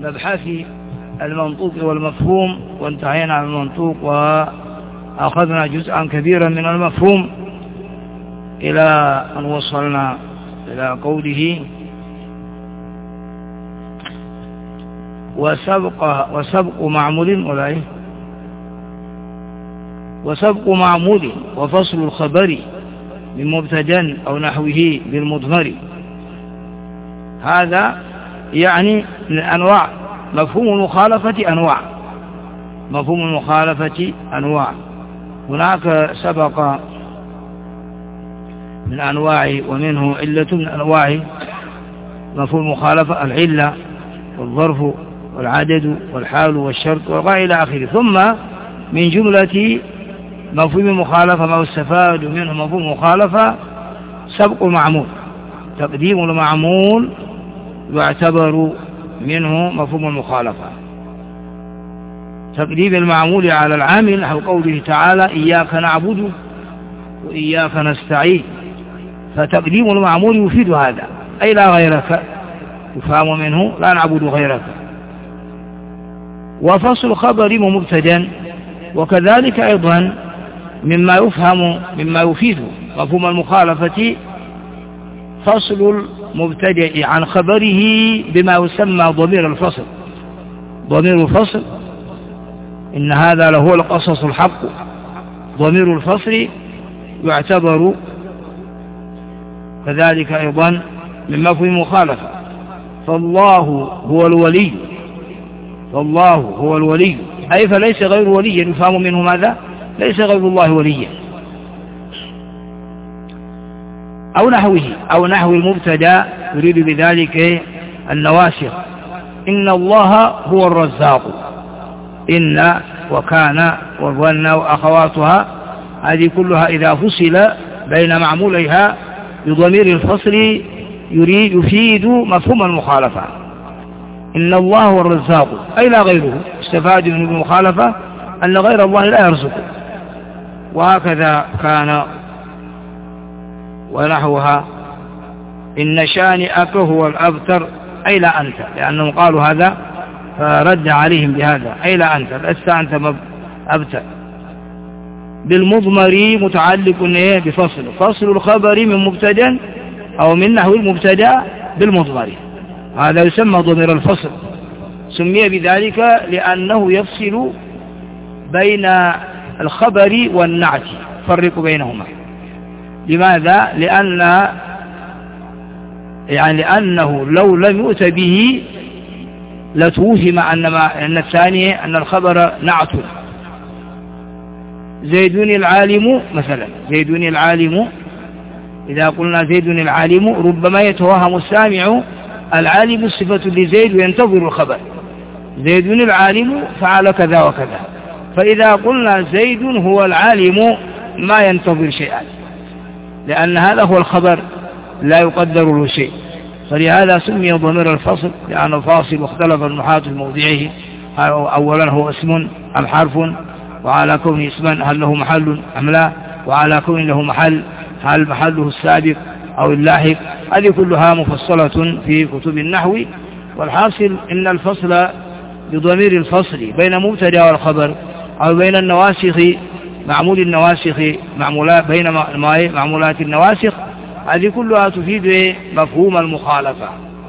مبحث المنطوق والمفهوم، وانتهينا عن المنطوق وأخذنا جزءا كبيرا من المفهوم إلى أن وصلنا إلى قوله وسبق معمول وفصل الخبر من مبتدا أو نحوه بالمضمر. هذا يعني من أنواع مفهوم المخالفة أنواع. هناك سبق من أنواع، ومنه علة من أنواع مفهوم المخالفة: العلة والظرف والعدد والحال والشرط وغير إلى آخره. ثم من جملة مفهوم المخالفة ما يستفاد منه مفهوم المخالفة سبق المعمول، تقديم المعمول يعتبر منه مفهوم المخالفة. تقديم المعمول على العامل نحو قوله تعالى: إياك نعبد وإياك نستعين، فتقديم المعمول يفيد هذا، أي لا غيرك، يفهم منه لا نعبد غيرك. وفصل خبر مبتدا، وكذلك أيضا مما يفهم مما يفيد مفهوم المخالفة فصل المبتدأ عن خبره بما يسمى ضمير الفصل. ضمير الفصل إن هذا لهو القصص الحق، ضمير الفصل يعتبر كذلك أيضا من مفهوم المخالفة. فالله هو الولي، أي فليس غير ولي، يفهم منه ماذا؟ ليس غير الله وليا. أو نحو المبتدا يريد بذلك النواسخ: إن الله هو الرزاق. إن وكان وظن وأخواتها هذه كلها إذا فصل بين معموليها بضمير الفصل يفيد مفهوم المخالفة. إن الله هو الرزاق، أي لا غيره، استفاد من المخالفة أن غير الله لا يرزق. وهكذا كان ونحوها: إن شانئك هو الأبتر، أي لا أنت، لأنهم قالوا هذا فرد عليهم بهذا، أي لا أنت، لست أنت أبتر. بالمضمر متعلق فصل الخبر من مبتدا أو من نحو المبتدا بالمضمر، هذا يسمى ضمير الفصل. سمي بذلك لأنه يفصل بين الخبر والنعت، فرق بينهما. لماذا؟ لأنه لو لم يؤت به لتوهم أن الثاني أن الخبر نعت. زيد العالم مثلا، زيد العالم، إذا قلنا زيد العالم ربما يتوهم السامع العالم صفة لزيد وينتظر الخبر، زيد العالم فعل كذا وكذا. فإذا قلنا زيد هو العالم ما ينتظر شيئا، لأن هذا هو الخبر لا يقدر له شيء. فلهذا سمي ضمير الفصل، لأنه فاصل واختلف النحاة في موضعه. أولا هو اسم أم حرف، وعلى كونه اسما هل له محل أم لا، وعلى كونه له محل هل محله السابق أو اللاحق. هذه كلها مفصلة في كتب النحو. والحاصل إن الفصل بضمير الفصل بين مبتدا والخبر، أو بين النواسخ معمول النواسخ بين معمولات النواسخ، هذه كلها تفيد مفهوم المخالفة.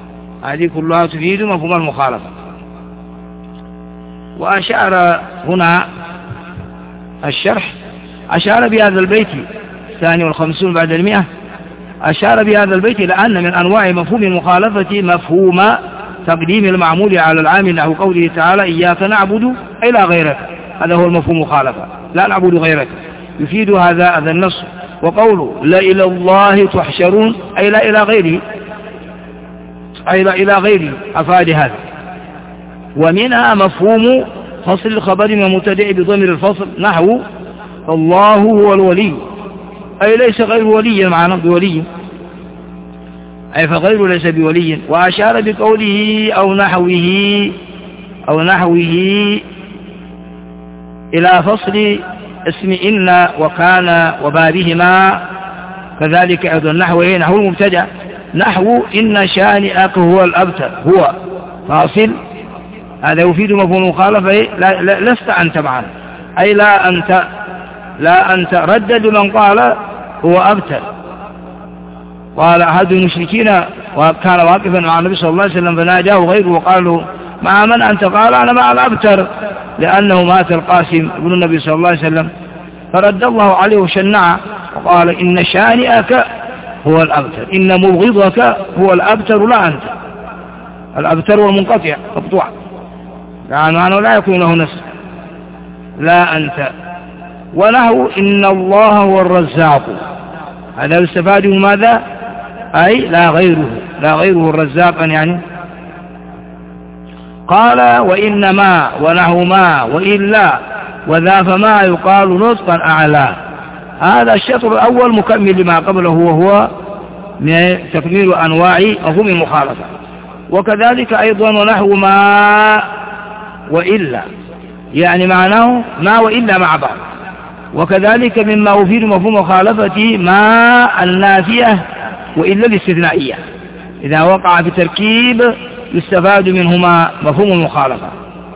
وأشار هنا الشرح، أشار بهذا البيت 52 بعد 100، أشار بهذا البيت لأن من أنواع مفهوم المخالفة مفهوم تقديم المعمول على العامل، نحو قوله تعالى: إياك نعبد، أي لا غيرك. هذا هو المفهوم المخالفة، لا نعبد غيرك، يفيد هذا النص. وقوله: لا إلى الله تحشرون، أي لا إلى غيره، أفاد هذا. ومنها مفهوم فصل الخبر من مبتدأ بضمير الفصل، نحو: الله هو الولي، أي ليس غير ولي معنا بولي، أي فغير ليس بولي. وأشار بقوله أو نحوه إلى فصل اسم إن وكان وبابهما، كذلك أيضا نحو المبتدأ، نحو إن شانئك هو الأبتر، هو فاصل هذا يفيد مفهوم المخالفة، لست أنت معنا، أي لا أنت ردد من قال هو أبتر. قال أحد المشركين وكان واقفا مع النبي صلى الله عليه وسلم فناداه غيره وقال له مع من أنت؟ قال أنا مع الأبتر، لأنه مات القاسم ابن النبي صلى الله عليه وسلم. فرد الله عليه وشنعه وقال إن شانئك هو الأبتر، إن مبغضك هو الأبتر لا أنت. الأبتر والمنقطع مقطوع، يعني لا يكون له نفس، لا أنت. وله إن الله هو الرزاق، هذا يستفاد من ماذا؟ أي لا غيره الرزاق يعني. قال وإنما ونحو ما وإلا وذا فما يقال نطقا أعلى. هذا الشطر الأول مكمل لما قبله، وهو من تكميل أنواع مفهوم المخالفة. وكذلك أيضا ونحو ما وإلا، يعني معناه ما وإلا مع بعض. وكذلك مما يفيد مفهوم مخالفة ما النافية وإلا الاستثنائية، إذا وقع في تركيب يستفاد منهما مفهوم المخالفة.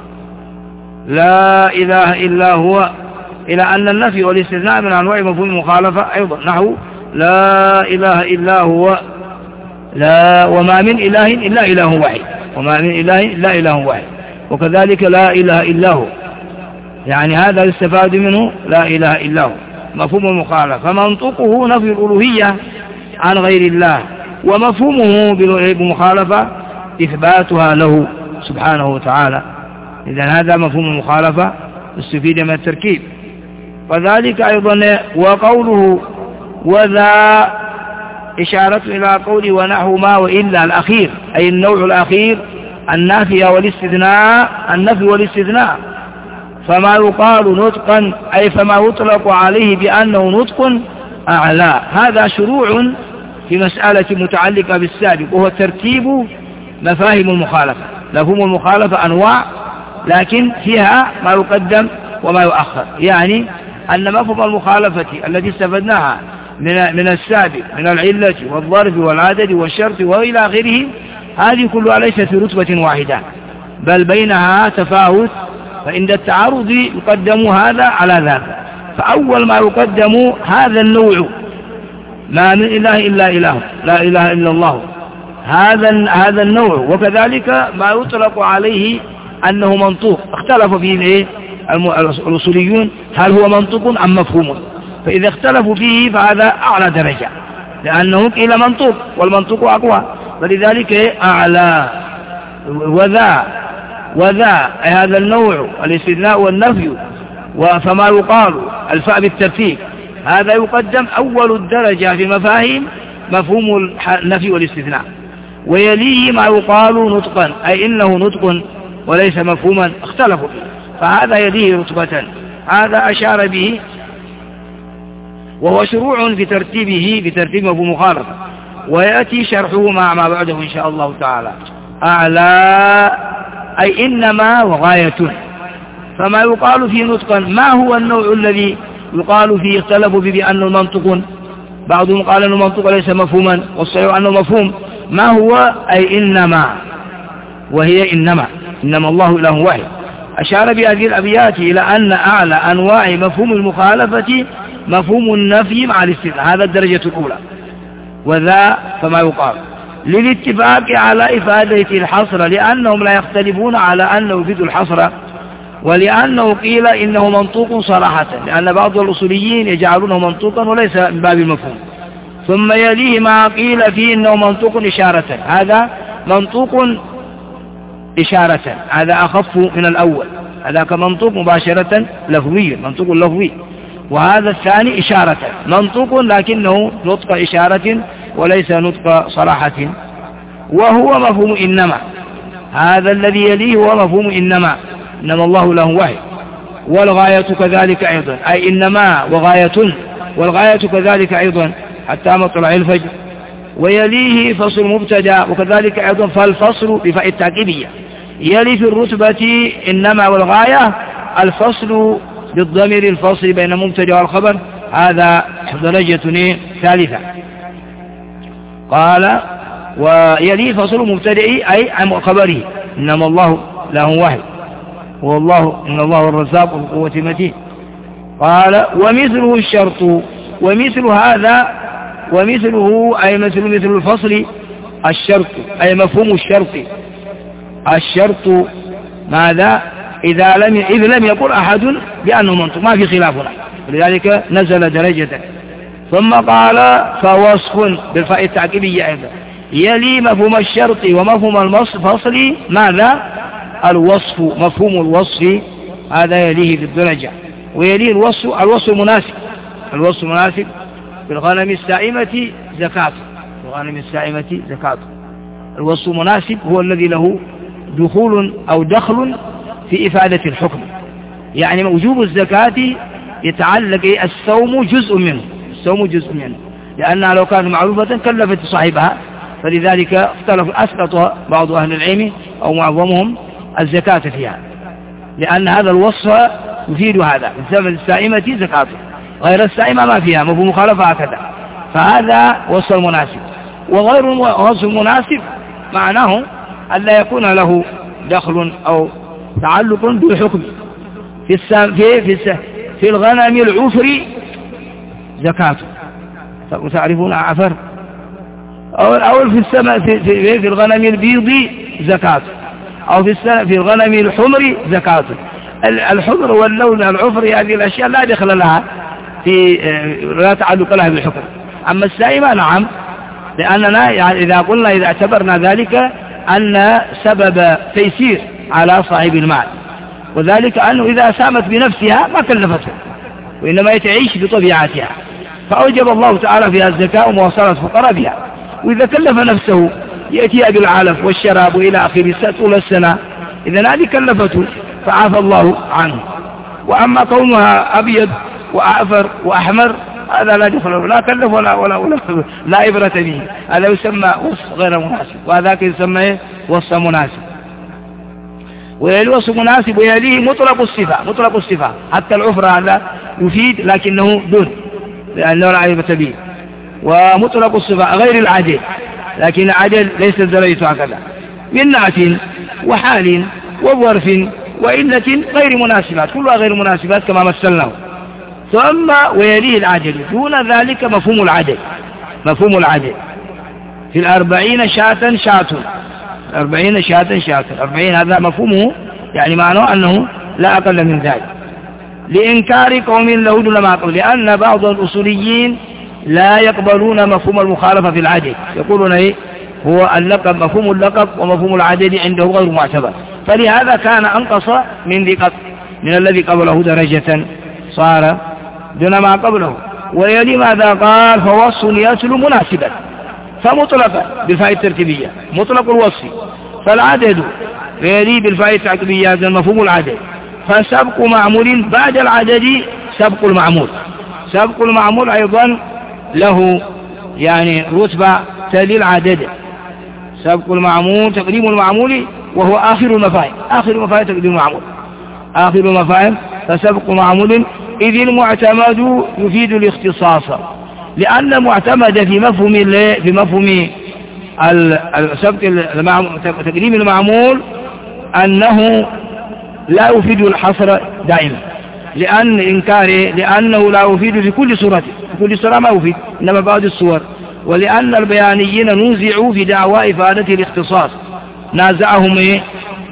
لا إله إلا هو، إلى أن النفي والاستثناء من أنواع مفهوم المخالفة أيضا، نحو لا إله إلا هو، لا وما من إله إلا إله واحد، وما من إله إلا إله واحد. وكذلك لا إله إلا هو، يعني هذا يستفاد منه لا إله إلا هو مفهوم المخالفة. فمنطقه نفي الألوهية عن غير الله، ومفهومه بالمخالفة إثباتها له سبحانه وتعالى. إذن هذا مفهوم المخالفة استفيد من التركيب. وذلك أيضا وقوله وذا إشارة إلى قوله ونحو ما وإلا الأخير، أي النوع الأخير النافي والاستثناء. فما يقال نطقا أي فما يطلق عليه بأنه نطق أعلى. هذا شروع في مسألة متعلقة بالسابق، وهو ترتيب مفاهيم المخالفة. مفهوم المخالفة أنواع، لكن فيها ما يقدم وما يؤخر، يعني أن مفهوم المخالفة التي استفدناها من السابق من العلة والظرف والعدد والشرط وإلى آخره، هذه كلها ليست في رتبة واحدة، بل بينها تفاوت. فعند التعارض يقدم هذا على ذاك. فأول ما يقدم هذا النوع، ما من إله إلا إله، لا إله إلا الله، هذا النوع. وكذلك ما يطلق عليه أنه منطوق، اختلف فيه الأصوليون هل هو منطوق أم مفهوم. فإذا اختلفوا فيه فهذا أعلى درجة، لأنه قيل منطوق والمنطوق أقوى، فلذلك أعلى. وذا هذا النوع الاستثناء والنفي، فما يقال الفاء بالترتيب، هذا يقدم أول الدرجة في مفاهيم مفهوم النفي والاستثناء، ويليه ما يقال نطقا أي إنه نطق وليس مفهوما، اختلفوا فيه، فهذا يليه رتبة. هذا أشار به، وهو شروع في ترتيبه بترتيب مفهوم مخالفة، ويأتي شرحه مع ما بعده إن شاء الله تعالى. أعلى أي إنما وغاية. فما يقال فيه نطقا، ما هو النوع الذي يقال فيه اختلفوا به بأنه منطق؟ بعضهم قال أنه منطق ليس مفهوما، والصحيح أنه مفهوم. ما هو؟ أي إنما، وهي إنما الله إله واحد. أشار بهذه الأبيات إلى أن أعلى أنواع مفهوم المخالفة مفهوم النفي مع الاستثناء، هذا الدرجة الأولى. وذا فما يقال للاتفاق على إفادة الحصر، لأنهم لا يختلفون على أنه يفيد الحصر، ولأنه قيل إنه منطوق صراحة، لأن بعض الأصوليين يجعلونه منطوقا وليس من باب المفهوم. ثم يليه ما قيل فيه إنه منطوق إشارة، هذا منطوق إشارة، هذا أخف من الأول، هذا كمنطوق مباشرة لفظي، منطوق لفظي. وهذا الثاني إشارة، منطوق لكنه نطق إشارة وليس نطق صراحة. وهو مفهوم إنما، هذا الذي يليه هو مفهوم إنما الله له واحد. والغاية كذلك أيضا، أي إنما وغاية، والغاية كذلك أيضا حتى مطلع الفجر. ويليه فصل مبتدا، وكذلك أيضا فالفصل بفاء التعقيبية. يلي في الرتبة إنما والغاية الفصل بالضمير الفصل بين مبتدا والخبر، هذا درجة ثالثة. قال ويلي فصل مبتدئ أي عن خبره إنما الله لهم وحي. والله إن الله الرزاق بالقوة متين. قال ومثله الشرط، ومثل هذا ومثله أي مثل الفصل الشرط، أي مفهوم الشرط. الشرط ماذا؟ إذ لم يقل أحد بأنه منطق، ما في خلافنا، ولذلك نزل درجة. ثم قال فوصف بالفاء التعقيبية أيضا يلي مفهوم الشرط ومفهوم الفصل ماذا؟ الوصف، مفهوم الوصف هذا يليه بالدرجة، ويليه الوصف المناسب. الوصف المناسب في الغنم السائمة زكاة، الغنم السائمة زكاة. الوصف المناسب هو الذي له دخول أو دخل في إفادة الحكم، يعني وجوب الزكاة يتعلق الصوم جزء منه، الصوم جزء منه، لأنها لو كانت معروفة كلفت صاحبها، فلذلك أسقط بعض أهل العلم أو معظمهم الزكاة فيها، لأن هذا الوصف يفيد هذا. الزمن السائمة زكاة، غير السائمة ما فيها مفهوم مخالفة هكذا، فهذا وصف المناسب. وغير وصف المناسب معناه أن لا يكون له دخل أو تعلق بالحكم. في الغنم العفر زكاة، تعرفون عفر، أو في الغنم البيض زكاة، أو في الغنم الحمر زكاة. الحمر واللون العفر هذه الأشياء لا دخل لها لا تعلق لها بالحكم. أما السائمة نعم، لأننا يعني إذا اعتبرنا ذلك أن سبب تيسير على صاحب المال، وذلك أنه إذا سامت بنفسها ما كلفته، وإنما يتعيش بطبيعتها، فأوجب الله تعالى فيها الزكاة ومواصلة فقراء بها. وإذا كلف نفسه يأتي بالعلف والشراب وإلى آخره طول السنة، إذن هذه كلفته فعافى الله عنه. وأما كونها أبيض وأعفر وأحمر هذا لا دخل لا كلف لا عبرة به، هذا يسمى وصف غير مناسب، وهذاك يسمى وصف مناسب. ويلي وصف مناسب ويليه مطلق الصفة، حتى العفر هذا يفيد لكنه دون، لأنه لا عبرة به. ومطلق الصفة غير العدل، لكن العدل ليس درجته هكذا، من نعت وحال وظرف وإلة غير مناسبات، كلها غير مناسبات كما مثلناه. ثم ويليه العدل، دون ذلك مفهوم العدل في 40 شاة 40 شاة 40 هذا مفهومه، يعني معناه أنه لا أقل من ذلك، لإنكار قوم له دون ما قبل، لأن بعض الأصوليين لا يقبلون مفهوم المخالفة في العدل، يقولون إيه هو اللقب، مفهوم اللقب ومفهوم العدل عنده غير معتبر، فلهذا كان أنقص من الذي قبله درجة، صار دون ما قبله. ويلي ماذا قال فوصف يتلو مناسبا، فمطلقا بالفاء الترتيبية مطلق الوصف، فالعدد ويلي بالفاء التعقيبية مفهوم العدد، فسبق معمول بعد العدد سبق المعمول أيضا له يعني رتبة تلي العدد. سبق المعمول تقديم المعمول، وهو آخر المفاهيم تقديم المعمول آخر المفاهيم، فسبق معمول إذ المعتمد يفيد الاختصاص، لأن المعتمد في مفهوم تقديم المعمول أنه لا يفيد الحصر دائما، لأنه لا يفيد في كل صورة ما يفيد، إنما بعض الصور. ولأن البيانيين نوزعوا في دعوى إفادة الاختصاص، نازعهم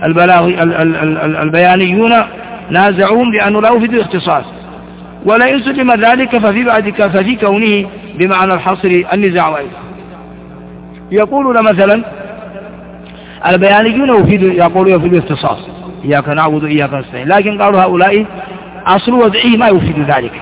البيانيون نازعوهم لأنه لا يفيد الاختصاص، ولا يسلم ذلك ففي كونه بمعنى الحصر النزاع. يقولون مثلا البيانيون يقولون يفيد الاختصاص، إياك نعبد وإياك نستعين، لكن قالوا هؤلاء أصل وضعه ما يفيد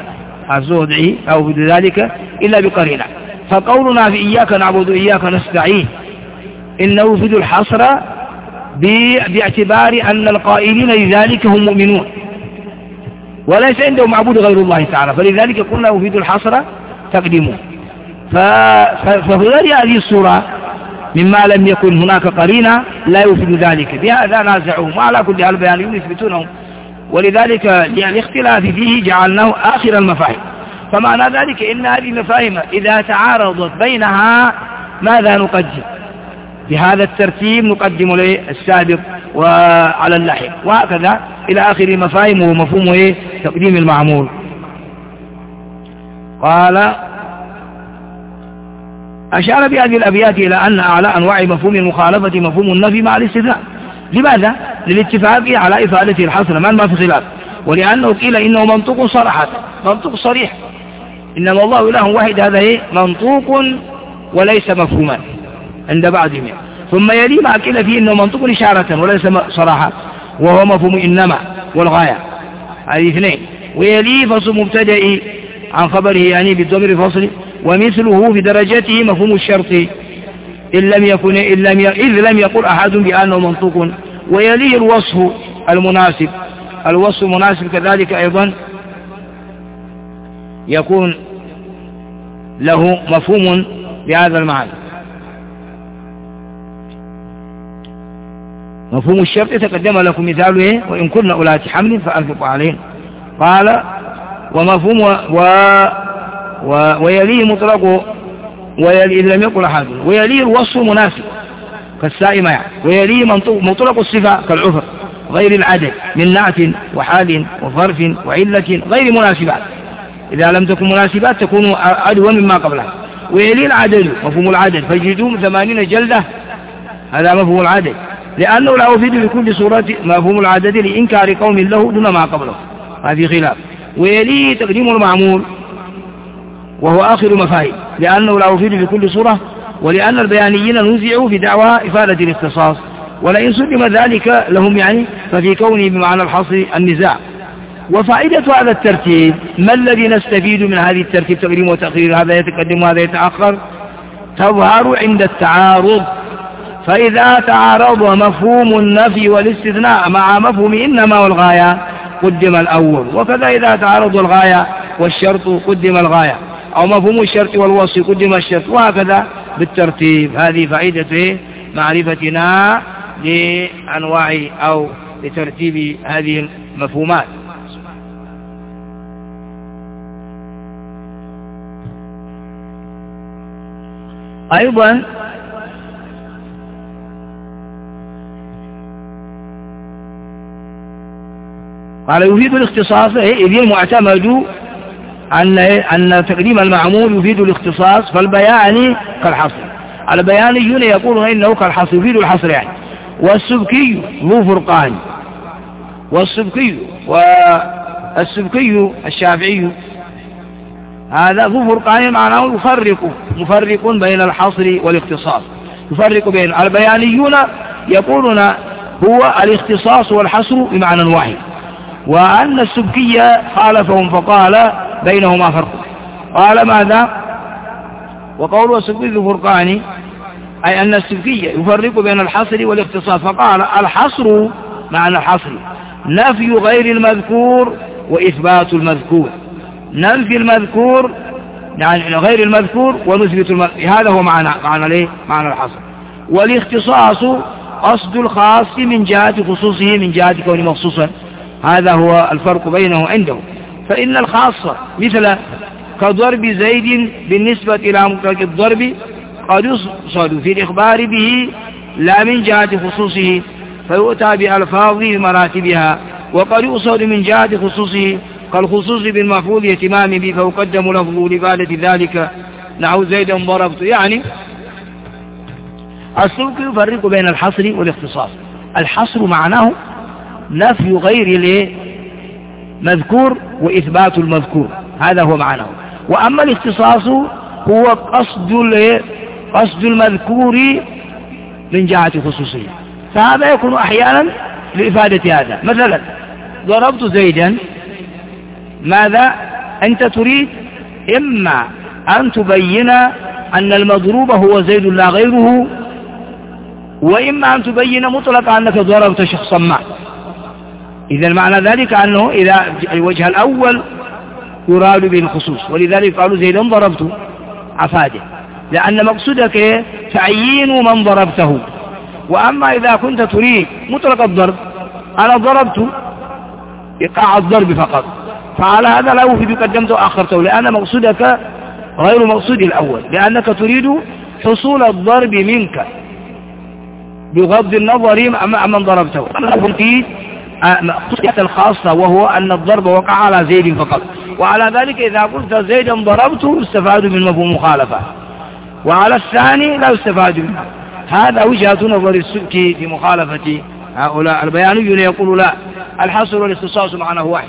ذلك إلا بقرينة. فقولنا في إياك نعبد وإياك نستعين إنه يفيد الحصر باعتبار أن القائلين لذلك هم مؤمنون وليس عندهم معبود غير الله تعالى، فلذلك قلنا يفيد الحصر تقديمه. ففي غير هذه الصورة مما لم يكن هناك قرينة لا يفيد ذلك، بهذا نازعوهم، وعلى كل حال البيانيون يثبتونهم، ولذلك الاختلاف فيه جعلناه آخر المفاهيم. فمعنى ذلك إن هذه المفاهيم إذا تعارضت بينها ماذا نقدم؟ بهذا الترتيب نقدم السابق وعلى اللحق، وهكذا إلى آخر مفاهيم ومفهوم تقديم المعمول. قال أشار بهذه الأبيات إلى أن أعلى أنواع مفهوم المخالفة مفهوم النفي مع الاستثناء. لماذا؟ للاتفاق على إفادة الحصر ما في خلاف، ولأنه قيل إنه منطوق صراحة، منطوق صريح، إنما الله إله واحد، هذا منطوق وليس مفهوما عند بعضهم. ثم يلي ما قيل فيه إنه منطوق إشارة وليس صراحة، وهو مفهوم إنما والغاية، هذه اثنين. ويلي فصل مبتدئ عن خبره يعني بالضمير الفصل، ومثله في درجته مفهوم الشرط إذ لم يقل أحد بأنه منطوق. ويليه الوصف المناسب، الوصف المناسب كذلك أيضا يكون له مفهوم بهذا المعنى. مفهوم الشرط تقدم لكم مثاله، وإن كنا أولات حمل فأنفقوا عليهم. قال ومفهوم ويليه مطلق، إذ لم يقل أحد. ويليه الوصف مناسب كالسائمة يعني. ويليه مطلق الصفة كالعفر غير العدد من نعت وحال وظرف وعلة غير مناسبات، إذا لم تكن مناسبات تكون عدوا مما قبلها. ويليه العدد مفهوم العدد، فجلدوهم 80 جلدة، هذا مفهوم العدد، لأنه لا يفيد بكل صورة مفهوم العدد لإنكار قوم له دون ما قبله، هذه خلاف. ويليه تقديم المعمول وهو آخر مفاهيم، لأنه لا يفيد بكل صورة، ولأن البيانيين نزعوا في دعوى إفادة الاختصاص، ولئن سلم ذلك لهم يعني ففي كونه بمعنى الحصر النزاع. وفائدة هذا الترتيب، ما الذي نستفيد من هذه الترتيب؟ تقديم وتأخير، هذا يتقدم وهذا يتأخر، تظهر عند التعارض. فإذا تعارض مفهوم النفي والاستثناء مع مفهوم إنما والغاية قدم الأول، وكذا إذا تعارض الغاية والشرط قدم الغاية، أو مفهوم الشرط والوصف قدم الشرط، وهكذا بالترتيب. هذه فائدة معرفتنا لأنواع أو لترتيب هذه المفهومات. أيضا قال يفيد الاختصاص، إذ المعتمد أن تقديم المعمول يفيد الاختصاص، فالبيان كالحصر. البيانيون يقولون إنه كالحصر، يفيد الحصر يعني. والسبكي ذو فرقان، والسبكي الشافعي هذا ذو فرقان، معناه مفرق بين الحصر والاختصاص، يفرق بين. البيانيون يقولون هو الاختصاص والحصر بمعنى واحد، وأن السبكي خالفهم فقال بينهما فرق. قال ماذا؟ وقوله السبكي ذو فرقان، أي أن السبكي يفرق بين الحصر والاختصاص، فقال الحصر معنى الحصر نفي غير المذكور وإثبات المذكور، ننفي المذكور يعني غير المذكور ونثبت المذكور، هذا هو معنى الحصر. والاختصاص قصد الخاص من جهة خصوصه من جهة كونه مخصوصا، هذا هو الفرق بينه عنده. فإن الخاص مثل كضرب زيد بالنسبة إلى مطلق الضرب قد يقصد في الإخبار به لا من جهة خصوصه، فيؤتى بألفاظه بمراتبها، وقد يقصد من جهة خصوصه كالخصوص بالمفعول يتمام به، فيقدم لفظه لإفادة ذلك، نحو زيدا ضربت. يعني السلوك يفرق بين الحصر والاختصاص. الحصر معناه نفي غير المذكور وإثبات المذكور، هذا هو معناه. وأما الاختصاص هو قصد المذكور من جهة خصوصه، فهذا يكون أحيانا لإفادة هذا. مثلا ضربت زيدا، ماذا أنت تريد؟ إما أن تبين أن المضروب هو زيد لا غيره، وإما أن تبين مطلقا أنك ضربت شخصا ما. إذا معنى ذلك أنه إذا الوجه الأول يراد به الخصوص، ولذلك قالوا زيدا ضربت عفاده، لأن مقصودك تعيين من ضربته. وأما إذا كنت تريد مطلق الضرب، أنا ضربت إيقاع الضرب فقط، فعلى هذا لا يفيد قدمته وأخرته، لأن مقصودك غير مقصود الأول، لأنك تريد حصول الضرب منك، بغض النظر عمن ضربته. في خصوصية الخاصة وهو أن الضرب وقع على زيد فقط، وعلى ذلك إذا قلت زيدا ضربته استفاد من مفهوم مخالفة، وعلى الثاني لا يستفاد منه. هذا وجهة نظر السبكي في مخالفة هؤلاء. البيانيون يقول لا، الحصر والاختصاص معناه واحد.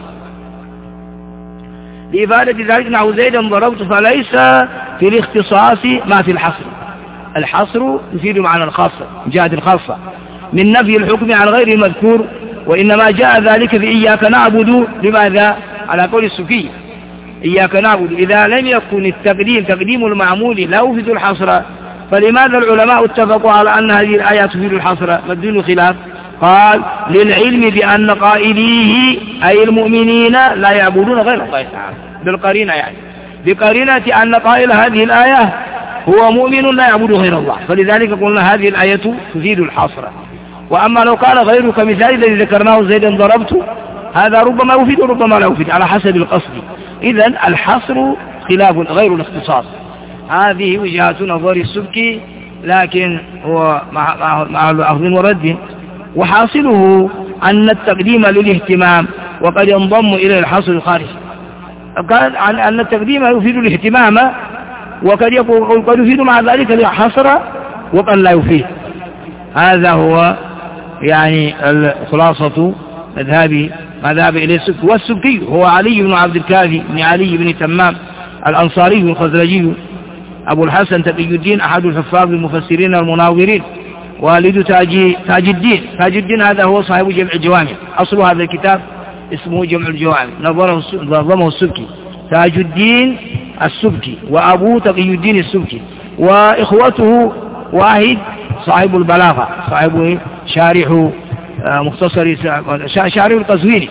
لإفادة ذلك نحو زيدا ضربت، فليس في الاختصاص ما في الحصر. الحصر يفيد معنى الخاصة، جهة الخاصة من نفي الحكم عن غير المذكور، وإنما جاء ذلك في إياك نعبد. لماذا؟ على قول السفي إياك نعبد، إذا لم يكن تقديم المعمول لا يفيد الحصر، فلماذا العلماء اتفقوا على أن هذه الآية تفيد الحصر؟ ما الدين خلاف؟ قال للعلم بأن قائليه أي المؤمنين لا يعبدون غير الله تعالى، بالقرينة يعني بقرينة أن قائل هذه الآية هو مؤمن لا يعبد غير الله، فلذلك قلنا هذه الآية تفيد الحصر. وأما لو قال غيره كمثال الذي ذكرناه زيدا ضربت، هذا ربما يفيد وربما لا يفيد على حسب القصد. إذن الحصر خلاف غير الاختصاص. هذه وجهة نظر السبكي، لكن هو مع أخذ ورد، وحاصله أن التقديم للاهتمام وقد ينضم إلى الحصر الخارجي. قال أن التقديم يفيد الاهتمام وقد يفيد مع ذلك الحصر وقد لا يفيد. هذا هو يعني خلاصة مذهب إليه السبكي. والسبكي هو علي بن عبد الكافي بن علي بن تمام الأنصاري الخزرجي أبو الحسن تقي الدين، أحد الحفاظ المفسرين المناظرين، والد تاج الدين. هذا هو صاحب جمع الجوامع. أصل هذا الكتاب اسمه جمع الجوامع، نظمه السبكي، تاج الدين السبكي، وأبوه تقي الدين السبكي، وإخوته واحد صاحب البلاغة، صاحب شارح مختصر شارح القزويني،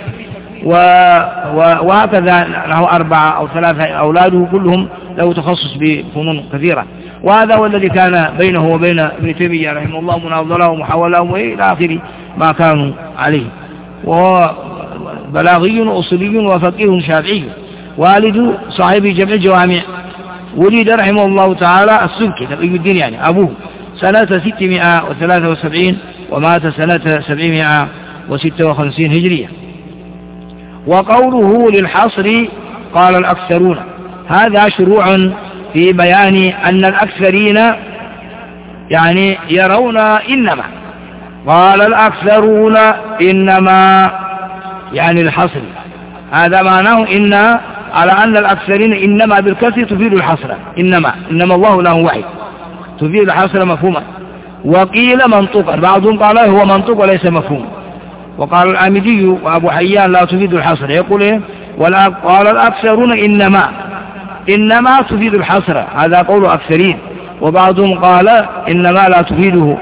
وهكذا له 4 أو 3 أولاده كلهم له تخصص بفنون كثيرة. وهذا هو الذي كان بينه وبين ابن تيمية رحمه الله مناظرة ومحاولة وإلى آخر ما كانوا عليه. وهو بلاغي وأصولي وفقيه شافعي، والد صاحب جمع الجوامع. ولد رحمه الله تعالى السبكي تقي الدين يعني أبوه سنة 673 ومات سنة 756 هجرية. وقوله للحصر قال الأكثرون، هذا شروع في بيان أن الأكثرين يعني يرون إنما. قال الأكثرون إنما يعني الحصر، هذا معناه إن على أن الأكثرين إنما بالكسر تفيد الحصر، إنما الله له واحد تفيد الحصر مفهوما. وقيل منطوقا، بعضهم قال هو منطوق وليس مفهوم. وقال العامدي وأبو حيان لا تفيد الحصر. يقول إيه؟ قال الأكثرون إنما تفيد الحصر، هذا قول أكثرين. وبعضهم قال إنما لا تفيده.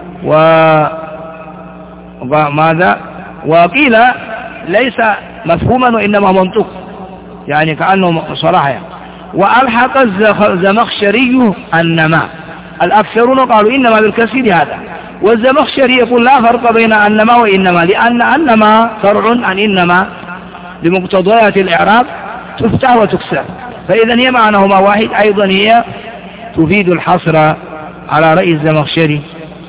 وماذا؟ وقيل ليس مفهوما وإنما منطوق، يعني كأنه صراحة يعني. وألحق الزمخشري النما. الأكثرون قالوا إنما بالكسر هذا، والزمخشري يقول لا فرق بين أنما وإنما، لأن أنما فرع عن إنما لمقتضيات الإعراب تفتح وتكسر، فإذا هي معناهما واحد. أيضا هي تفيد الحصر على رأي الزمخشري.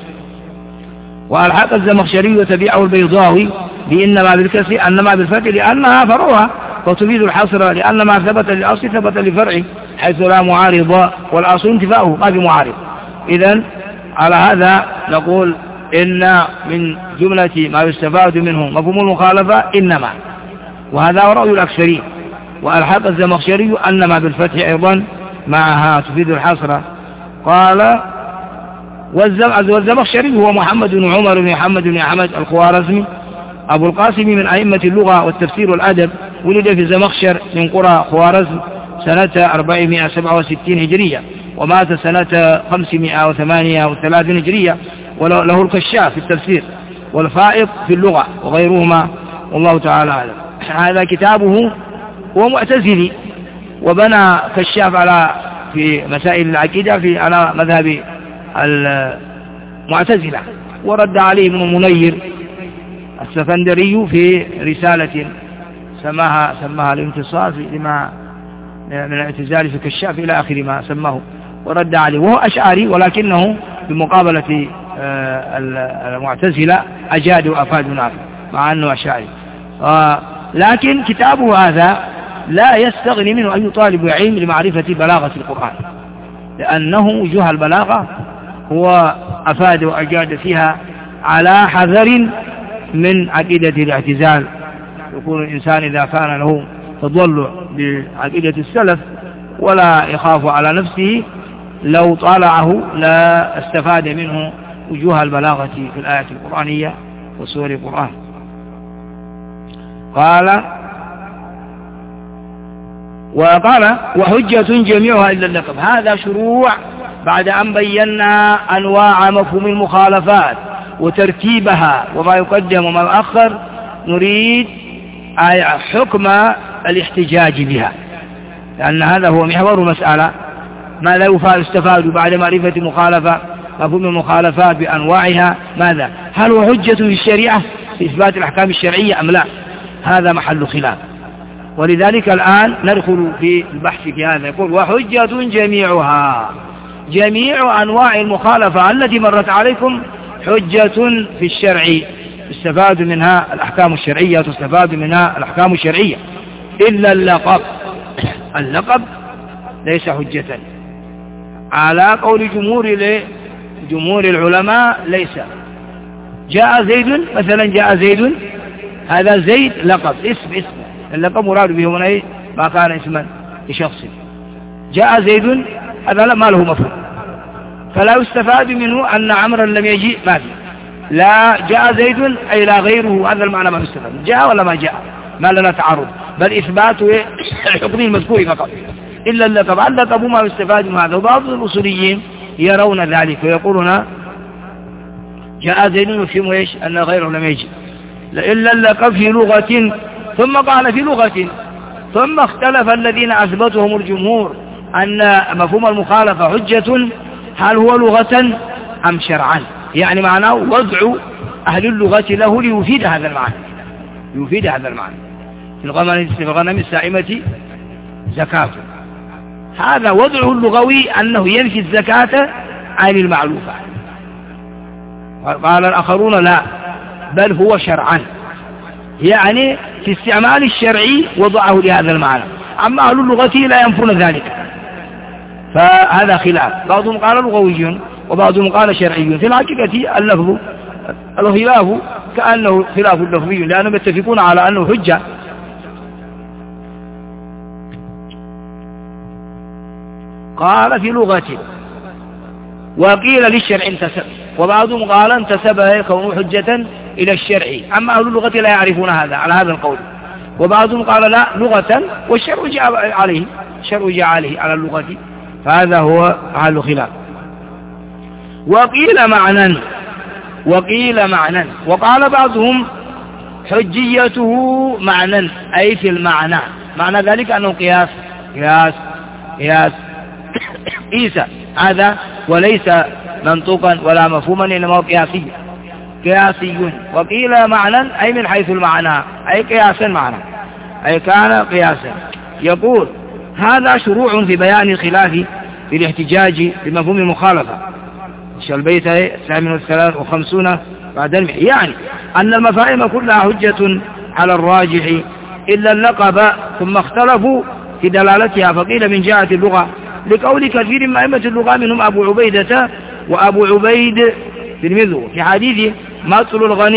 وألحق الزمخشري وتبعه البيضاوي بإنما بالكسر أنما بالفتح لأنها فرعها، فتفيد الحصر لأن ما ثبت للأصل ثبت لفرعه حيث لا معارض، والأصل انتفاؤه ما في معارض. إذن على هذا نقول إن من جملة ما يستفاد منه مفهوم المخالفة إنما، وهذا رأي الأكثرين. وألحق الزمخشري أنما بالفتح أيضا معها تفيد الحصر. قال والزمخشري هو محمد بن عمر بن محمد بن أحمد الخوارزمي أبو القاسم من أئمة اللغة والتفسير والأدب. ولد في زمخشر من قرى خوارزم سنة 467 هجرية ومات سنة 538 هجرية. وله الكشاف في التفسير والفائق في اللغة وغيرهما، والله تعالى أعلم. هذا كتابه هو معتزلي، وبنى كشاف على في مسائل العقيدة على مذهب المعتزلة، ورد عليه ابن منير السفندري في رسالة سماها الانتصاص لما من الاعتزال في الكشاف إلى آخر ما سماه، ورد عليه. وهو أشعري ولكنه بمقابلة المعتزلة أجادوا وأفادوا نافع مع أنه أشاعري. لكن كتابه هذا لا يستغني منه أي طالب علم لمعرفة بلاغة القرآن، لأنه وجوه البلاغة هو أفاد وأجاد فيها على حذر من عقيدة الاعتزال. يكون الإنسان إذا كان له تضلع بعقيدة السلف ولا يخاف على نفسه، لو طالعه لا استفاد منه وجوه البلاغة في الآيات القرآنية وسور القرآن. وقال وحجة جميعها إلا اللقب. هذا شروع بعد أن بينا أنواع مفهوم المخالفات وترتيبها وما يقدم وما يؤخر، نريد حكم الاحتجاج بها، لأن هذا هو محور المسألة. ما لا يستفاد بعد معرفة مفهوم المخالفات بأنواعها ماذا؟ هل هو حجة في الشريعة في إثبات الأحكام الشرعية أم لا؟ هذا محل خلاف. ولذلك الآن ندخل في البحث في هذا. يقول وحجة جميعها، جميع أنواع المخالفة التي مرت عليكم حجة في الشرع، تستفاد منها الأحكام الشرعية، تستفاد منها الأحكام الشرعية إلا اللقب. اللقب ليس حجة على قول جمهور العلماء، ليس. جاء زيد مثلا، جاء زيد، هذا زيد لقب، اسم. اللقب مراد به هنا ما كان اسما لشخص. جاء زيد هذا ما له مفهوم، فلا يستفاد منه أن عمرا لم يجيء، ما في. لا جاء زيد أي لا غيره، هذا المعنى ما يستفاد. جاء ولا ما جاء ما لنا تعرض، بل إثبات الحكم المذكور فقط. إلا اللقب، اللقب ما يستفاد من هذا. وبعض الأصوليين يرون ذلك ويقولون جاء زيد يفهم ايش؟ أن غيره لم يجي. إلا اللقب في لغة، ثم قال في لغة، ثم اختلف الذين أثبتهم الجمهور أن مفهوم المخالفة حجة، هل هو لغة أم شرعا؟ يعني معناه وضع أهل اللغة له ليفيد هذا المعنى، يفيد هذا المعنى. في الغنم السائمة زكاة، هذا وضعه اللغوي أنه ينفي الزكاة عن المعلوفة. قال الآخرون لا، بل هو شرعا، يعني في استعمال الشرعي وضعه لهذا المعنى. أما أهل اللغة لا ينفون ذلك، فهذا خلاف. بعضهم قال لغوي وبعضهم قال شرعي. في الحقيقة اللفظ الخلاف كأنه خلاف لفظي، لأنهم يتفقون على أنه حجة. قال في لغة، وقيل للشرع انتسب، وبعضهم قال انتسب كونه حجة إلى الشرع. أما أهل اللغة لا يعرفون هذا على هذا القول. وبعضهم قال لا، لغة والشرع جاء عليه، الشرع جاء عليه على اللغة، فهذا هو محل خلاف. وقيل معنى، وقال بعضهم حجيته معنى، أي في المعنى، معنى ذلك أنه قياس قيس هذا، وليس منطوقا ولا مفهوما، إنما هو قياسي. وقيل معنى أي من حيث المعنى، أي قياسا معنى، أي كان قياسا. يقول هذا شروع في بيان الخلاف في الاحتجاج بمفهوم المخالفة. البيت 53 بعد 100، يعني أن المفاهيم كلها حجة على الراجح إلا اللقب، ثم اختلفوا في دلالتها. فقيل من جهة اللغة، لقول كثير من أئمة اللغة منهم أبو عبيدة وأبو عبيد تلميذه في حديث مطل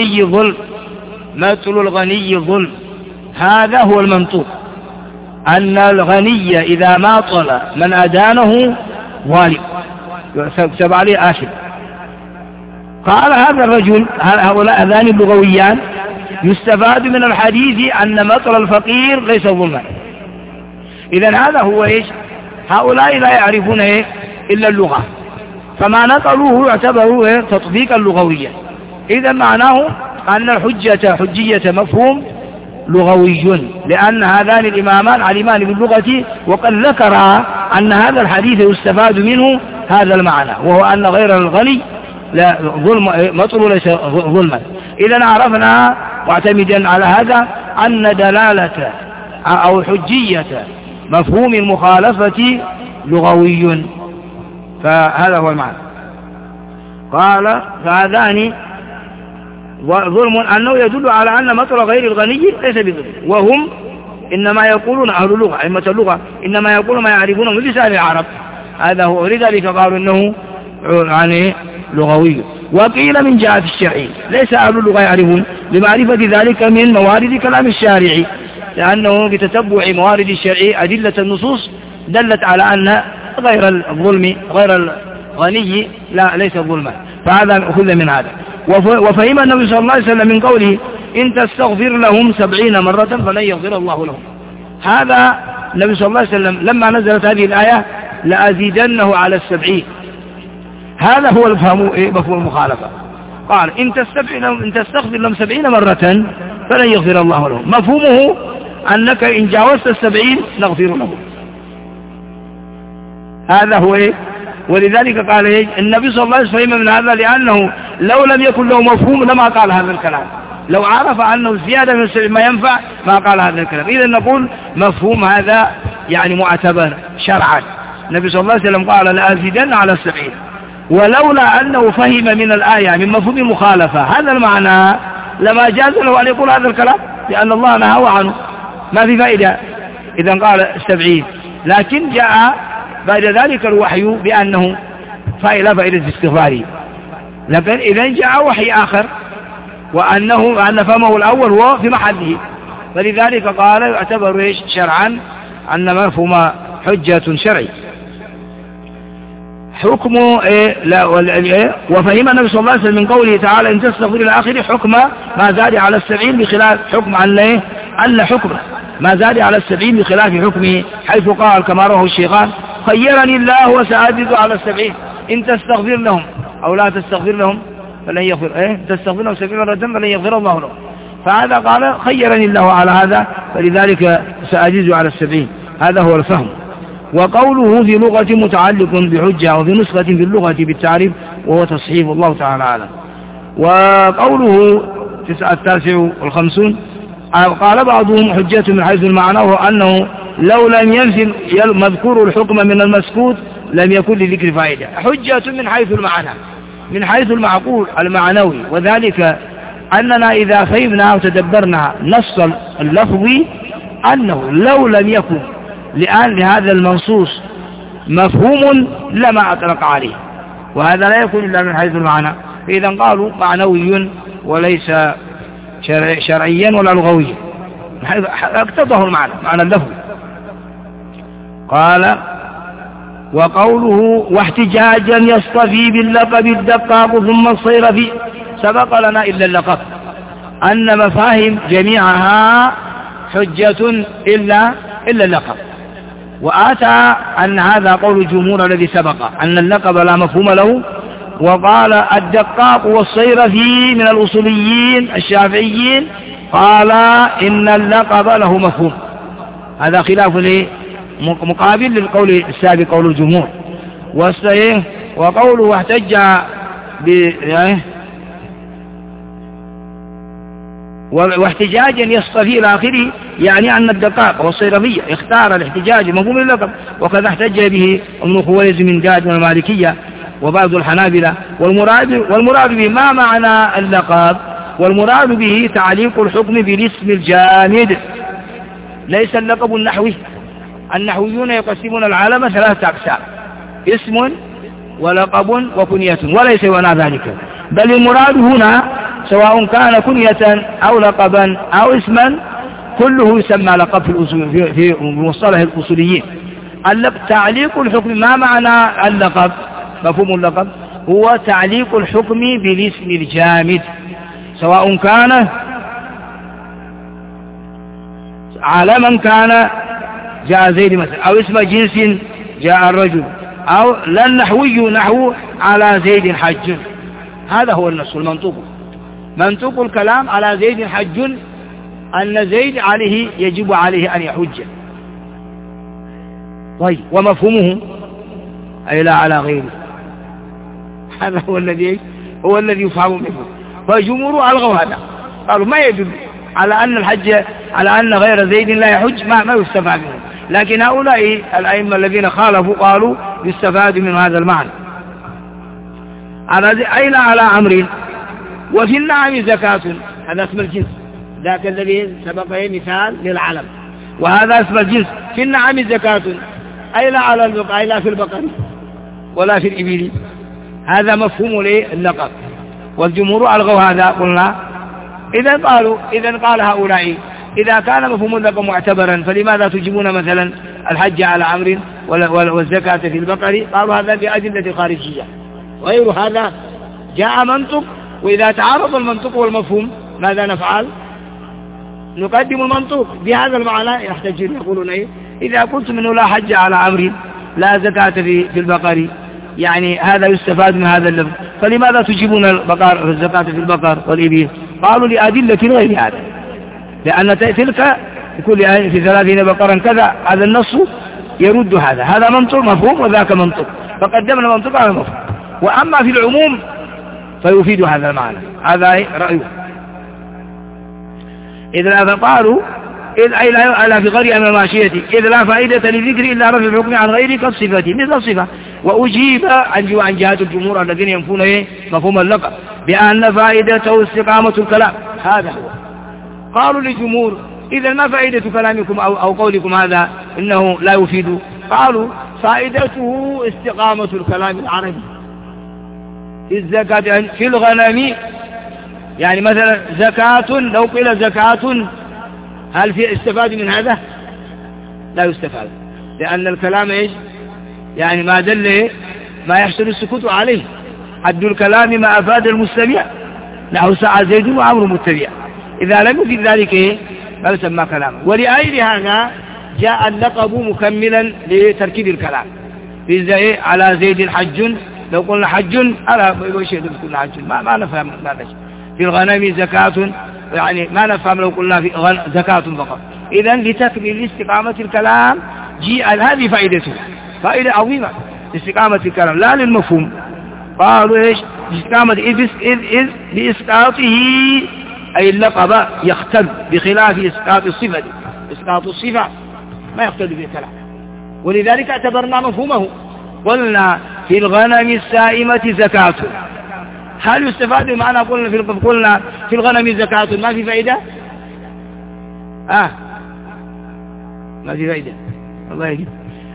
الغني ظلم، هذا هو المنطوق، أن الغني إذا ماطل من أدانه ظالم يكتب عليه آثم. قال هذا الرجل، هؤلاء أذان اللغويان، يستفاد من الحديث أن مطل الفقير ليس ظلما. إذن هذا هو إيش؟ هؤلاء لا يعرفون إلا اللغة، فما نقلوه يعتبروا تطبيقا لغويا. إذن معناه أن حجية مفهوم لغوي، لأن هذان الإمامان علمان باللغة، وقد ذكر أن هذا الحديث يستفاد منه هذا المعنى، وهو أن غير الغني لا ظلم، مطل ليس ظلما. إذن عرفنا واعتمدا على هذا أن دلالة أو حجية مفهوم المخالفة لغوي، فهذا هو المعنى. قال فهذان ظلم أنه يدل على أن مطر غير الغني ليس بظلم، وهم إنما يقولون أهل اللغة أئمة اللغة إنما يقولون ما يعرفونه من لسان العرب، هذا هو، ولذلك قالوا إنه يعني لغوي. وقيل من جهة الشرعي ليس أهل اللغة يعرفون لمعرفة ذلك من موارد كلام الشارع، لأنه بتتبع موارد الشرع أدلة النصوص دلت على أن غير الظلم غير الغني لا ليس ظلما، فهذا أخذ من هذا. وفهم النبي صلى الله عليه وسلم من قوله إن تستغفر لهم 70 مرة فلن يغفر الله لهم، هذا النبي صلى الله عليه وسلم لما نزلت هذه الآية لأزيدنه على 70، هذا هو مفهوم المخالفة. قال إن تستغفر لهم 70 مرة فلن يغفر الله لهم، مفهومه أنك إن جاوزت 70 نغفر لهم، هذا هو ولذلك قال النبي صلى الله عليه وسلم من هذا، لأنه لو لم يكن له مفهوم لما قال هذا الكلام، لو عرف أنه زيادة من 70 ما ينفع ما قال هذا الكلام. إذا نقول مفهوم هذا يعني معتبر شرعا، النبي صلى الله عليه وسلم قال لأزيدن على 70، ولولا أنه فهم من الآية من مفهوم المخالفة هذا المعنى لما جاز له أن يقول هذا الكلام، لأن الله نهى عنه، ما في فائدة إذا قال 70. لكن جاء بعد ذلك الوحي بأنه فائدة استغفاره، لكن إذا جاء وحي آخر وأن فهمه الأول هو في محله، فلذلك قال يعتبر شرعا أن مفهوم حجة شرعي. حكم وفهم النبي صلى الله عليه وسلم من قوله تعالى إن تستغفر إلى آخره حكم ما زاد على 70 بخلاف حكم أن حكم ما زاد على 70 بخلاف حكمه، حيث قال كما رواه الشيخان خيرني الله وسأزيد على 70 إن تستغفر لهم أو لا تستغفر لهم فلن يغفر تستغفر لهم 70 مرة فلن يغفر الله لهم، فهذا قال خيرني الله على هذا فلذلك سأزيد على 70، هذا هو الفهم. وقوله في لغة متعلق بحجة وفي نسخة في اللغة بالتعريف وهو تصحيف، الله تعالى أعلم. وقوله 59 قال بعضهم حجة من حيث المعنى، وهو أنه لو لم ينفي مذكور الحكم من المسكوت لم يكن لذكر فائدة، حجة من حيث المعنى من حيث المعقول المعنوي، وذلك أننا إذا فهمنا وتدبرنا نص اللفظي أنه لو لم يكن لآن لهذا المنصوص مفهوم لما أطلق عليه، وهذا لا يكون إلا من حيث المعنى، فإذا قالوا معنوي وليس شرعيا ولا لغويا، اقتضاه المعنى معنى اللفظ. قال وقوله واحتجاجا يصطفي باللقب الدقاق ثم الصيرفي، سبق لنا إلا اللقب أن مفاهيم جميعها حجة إلا اللقب، وآتى أن هذا قول الجمهور الذي سبق أن اللقب لا مفهوم له، وقال الدقاق والصيرفي من الأصوليين الشافعيين قال إن اللقب له مفهوم، هذا خلاف مقابل للقول السابق قول الجمهور. وقوله احتج واحتجاجا يصطفي إلى آخره، يعني أن الدقاق والصيرفية اختار الاحتجاج مفهوم اللقب، وكذا احتج به ابن خويلد من جاد والمالكية وبعض الحنابلة، والمراد به ما معنى اللقب، والمراد به تعليق الحكم بالاسم الجامد، ليس اللقب النحوي. النحويون يقسمون العالم 3 أقسام، اسم ولقب وكنية، وليس ونا ذلك، بل المراد هنا سواء كان كنية أو لقبا أو اسما كله يسمى لقب في مصطلح الأصوليين. تعليق الحكم، ما معنى اللقب؟ مفهوم اللقب هو تعليق الحكم بالاسم الجامد، سواء كان علما كان جاء زيد مثلا، أو اسم جنس جاء الرجل، أو لا النحوي نحو على زيد حج، هذا هو النص المنطوق، منطوق الكلام على زيد حج أن زيد عليه يجب عليه أن يحج. طيب ومفهومه أي لا على غيره، هذا هو الذي يفهم منه. فجمهور ألغوا هذا، قالوا ما يدل على أن الحج على أن غير زيد لا يحج، ما يستفاد منه، لكن هؤلاء الأئمة الذين خالفوا قالوا يستفاد من هذا المعنى. أين على عمر. وفي النعم زكاة، هذا اسم الجنس، ذاك الذي سبق مثال للعلم، وهذا اسم الجنس. في النعم زكاة، أين على البقر، أين في البقر ولا في الإبل، هذا مفهوم لللقب. والجمهور ألغوا هذا. قلنا إذا قال هؤلاء إذا كان مفهوم اللقب معتبرا فلماذا تجيبون مثلا الحج على عمر والزكاة في البقر؟ قالوا هذا بأدلة خارجية، غير هذا جاء منطق. وإذا تعارض المنطق والمفهوم ماذا نفعل؟ نقدم المنطق. بهذا المعنى يحتجون يقولون إذا قلت منه لا حج على عمر لا زكاة في البقر، يعني هذا يستفاد من هذا اللفظ، فلماذا تجيبون الزكاة في البقر والإبل؟ قالوا لأدلة غير هذا، لأن تلك يكون في 30 بقرا كذا، هذا النص يرد هذا منطق مفهوم وذاك منطق، فقدمنا منطق على المفهوم. وأما في العموم فيفيد هذا المعنى، هذا رأيه. إذا قالوا ألا في غير أمر الماشية إذ لا فائدة للذكر إلا رفع الحكم عن غير كالصفة مثل الصفة. وأجيب عن جهات الجمهور الذين ينفون مفهوم اللقب بأن فائدته استقامة الكلام، هذا هو. قالوا للجمهور إذا ما فائدة كلامكم أو قولكم هذا إنه لا يفيد؟ قالوا فائدته استقامة الكلام العربي في الزكاة في الغنم. يعني مثلا زكاة، لو قيل زكاة هل في استفاد من هذا؟ لا يستفاد، لأن الكلام يعني ما دل ما يحسن السكوت عليه. حد الكلام ما أفاد المستمع، نحو سعى زيد وعمر متبع. إذا لم يفيد ذلك لا يسمى كلاما. ولأجل هذا جاء اللقب مكملا لتركيب الكلام. على زيد حج، لو قلنا حج على شيء قلنا حج ما نفهم هذا. في الغنم زكاة، يعني ما نفهم لو قلنا في زكاة فقط. إذن لتكمل استقامة الكلام جاء هذه فائدته، فائدة عظيمة استقامة الكلام لا للمفهوم. قالوا استقامة إذ بإسقاطه أي اللقب يختل، بخلاف إسقاط الصفة. إسقاط الصفة ما يختل بالكلام، ولذلك اعتبرنا مفهومه. قلنا في الغنم السائمة زكاة، هل يستفاد معنا؟ قلنا في الغنم زكاة، ما في فائدة؟ ما في فائدة، الله يجب.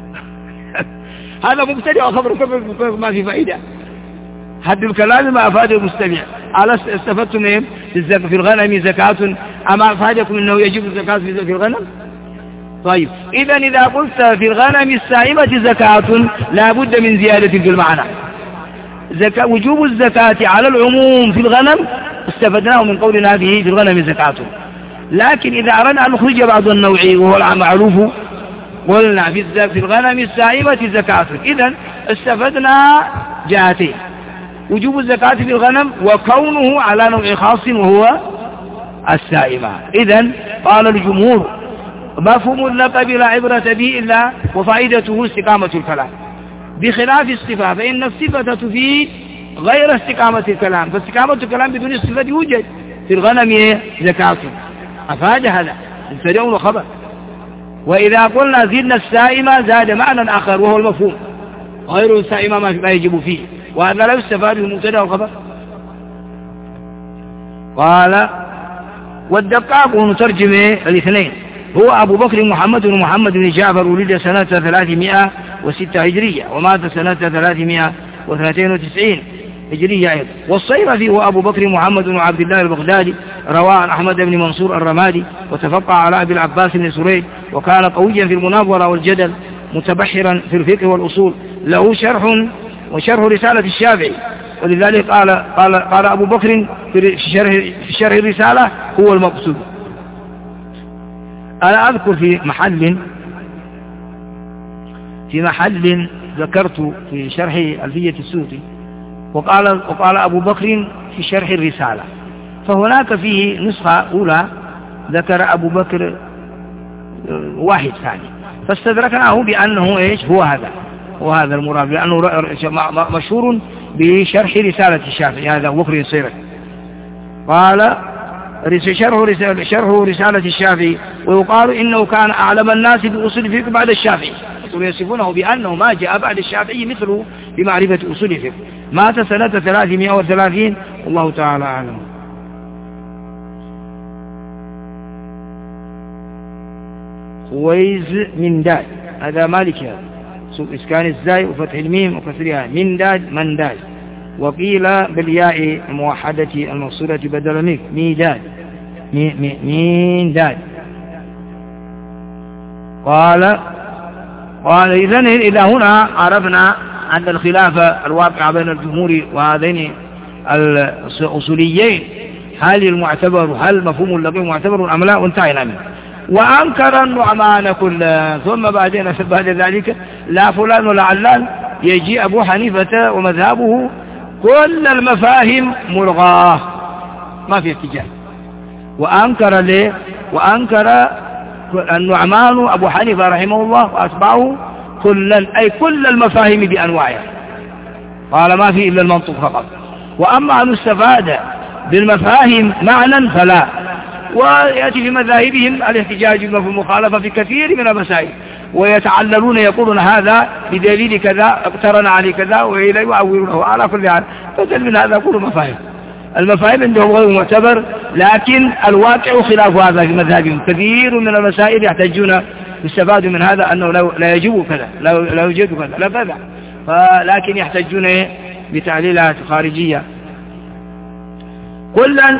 هذا مبتدئ وخبر ما في فائدة. حد الكلام ما أفاد المستمع. على استفدتم في الغنم زكاة، أما أفادكم أنه يجب الزكاة في الغنم؟ طيب إذا قلت في الغنم السائمة زكاة لا بد من زيادة في المعنى. وجوب الزكاة على العموم في الغنم استفدناه من قولنا به في الغنم زكاة. لكن إذا أردنا أن نخرج بعض النوع وهو المعروف قلنا في الغنم السائمة زكاة. إذن استفدنا جهتين: وجوب الزكاة في الغنم وكونه على نوع خاص وهو السائمة. إذن قال الجمهور مفهوم اللقب لا عبرة به إلا وفائدته استقامة الكلام، بخلاف الصفة فإن الصفة تفيد غير استقامة الكلام، فاستقامة الكلام بدون الصفة يوجد. في الغنم زكاة أفاد هذا مبتدأ وخبر. وإذا قلنا زدنا السائمة زاد معنى آخر وهو المفهوم، غير السائمة ما يجب فيه، وهذا لا يستفاد من المبتدأ والخبر. قال والدقاق ونترجم الاثنين هو أبو بكر محمد بن محمد بن جعفر، ولد سنة 306 هجرية ومات سنة 392 هجرية أيضا. والصيرفي هو أبو بكر محمد بن عبد الله البغدادي، روى عن أحمد بن منصور الرمادي، وتفقه على أبي العباس بن سريج، وكان قويا في المناظرة والجدل، متبحرا في الفقه والأصول، له شرح رسالة الشافعي. ولذلك قال أبو بكر في شرح الرسالة هو المقصود. أنا أذكر في محل ذكرت في شرح ألفية السوطي، وقال أبو بكر في شرح الرسالة، فهناك فيه نسخة أولى ذكر أبو بكر واحد ثاني، فاستدركناه بأنه هو هذا المراد، لأنه مشهور بشرح رسالة الشافعي، هذا أبو بكر الصيرفي. قال شرح رسالة الشافعي، ويقال إنه كان أعلم الناس بأصول الفقه بعد الشافعي، ويصفونه بأنه ما جاء بعد الشافعي مثله بمعرفة أصول الفقه. مات سنة 330 والله تعالى أعلم. خويز من داد، هذا مالكي، هذا إسكان الزاي وفتح الميم وكسرها من داد من داد، وقيل بالياء الموحدة المقصورة بدل منك ميداد مين داد. قال إذا هنا عرفنا أن الخلاف الواقع بين الجمهور وهذين الأصوليين هل مفهوم اللغوي معتبر أم لا، وانتهينا منه. وأنكر النعمان كله، ثم بعد ذلك لا فلان ولا علان، يجي أبو حنيفة ومذهبه كل المفاهيم ملغاه ما في احتجاج. وأنكر النعمان أبو حنيفة رحمه الله وأتبعه كل المفاهيم بأنواعها، قال ما في إلا المنطق فقط. وأما أن استفاد بالمفاهيم معنى فلا، ويأتي في مذاهبهم الاحتجاج بمفهوم المخالفة في كثير من المسائل، ويتعللون يقولون هذا بدليل كذا اقترن عليه كذا وإليه يعولونه على كل حال، فتل من هذا كله مفاهيم. المفاهيم عندهم غير معتبر، لكن الواقع خلاف هذا في مذهبهم. كثير من المسائل يحتجون يستفادوا من هذا أنه لا يجب كذا لا يوجد كذا لا كذا، لكن يحتجون بتعليلات خارجية. كلا